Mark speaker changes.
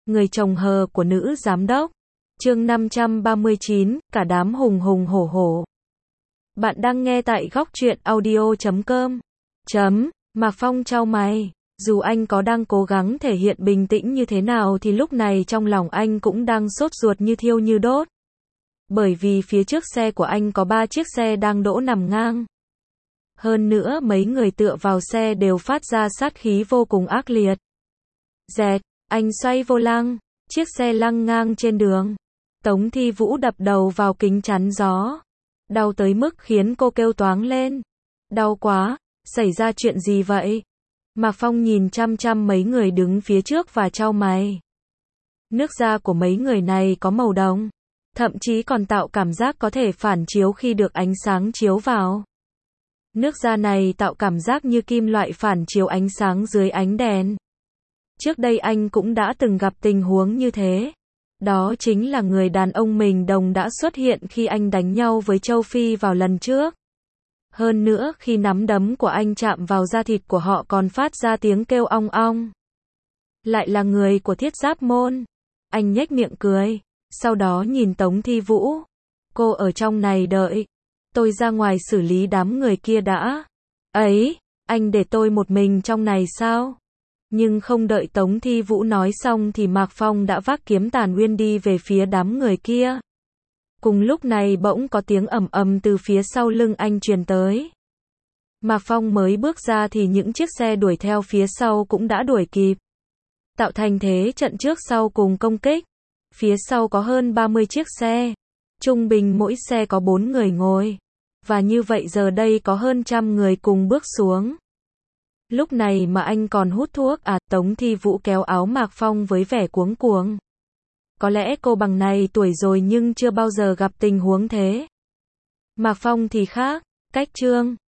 Speaker 1: Người chồng hờ của nữ giám đốc. Chương 539, cả đám hùng hùng hổ hổ. Bạn đang nghe tại góc truyện audio.com. Mạc Phong chau mày. Dù anh có đang cố gắng thể hiện bình tĩnh như thế nào thì lúc này trong lòng anh cũng đang sốt ruột như thiêu như đốt. Bởi vì phía trước xe của anh có 3 chiếc xe đang đỗ nằm ngang. Hơn nữa mấy người tựa vào xe đều phát ra sát khí vô cùng ác liệt. Dẹt, anh xoay vô lăng, chiếc xe lăng ngang trên đường. Tống Thi Vũ đập đầu vào kính chắn gió. Đau tới mức khiến cô kêu toáng lên. Đau quá, xảy ra chuyện gì vậy? Mạc Phong nhìn chăm chăm mấy người đứng phía trước và chau mày. Nước da của mấy người này có màu đồng, thậm chí còn tạo cảm giác có thể phản chiếu khi được ánh sáng chiếu vào. Nước da này tạo cảm giác như kim loại phản chiếu ánh sáng dưới ánh đèn. Trước đây anh cũng đã từng gặp tình huống như thế. Đó chính là người đàn ông mình đồng đã xuất hiện khi anh đánh nhau với Châu Phi vào lần trước. Hơn nữa khi nắm đấm của anh chạm vào da thịt của họ còn phát ra tiếng kêu ong ong. Lại là người của Thiết Giáp Môn. Anh nhếch miệng cười, sau đó nhìn Tống Thi Vũ. Cô ở trong này đợi. Tôi ra ngoài xử lý đám người kia đã. Ấy, anh để tôi một mình trong này sao? Nhưng không đợi Tống Thi Vũ nói xong thì Mạc Phong đã vác kiếm Tàn Uyên đi về phía đám người kia. Cùng lúc này bỗng có tiếng ầm ầm từ phía sau lưng anh truyền tới. Mạc Phong mới bước ra thì những chiếc xe đuổi theo phía sau cũng đã đuổi kịp. Tạo thành thế trận trước sau cùng công kích. Phía sau có hơn 30 chiếc xe. Trung bình mỗi xe có 4 người ngồi. Và như vậy giờ đây có hơn 100 người cùng bước xuống. Lúc này mà anh còn hút thuốc à? Tống Thi Vũ kéo áo Mạc Phong với vẻ cuống cuồng. Có lẽ cô bằng này tuổi rồi nhưng chưa bao giờ gặp tình huống thế. Mạc Phong thì khác, cách trương,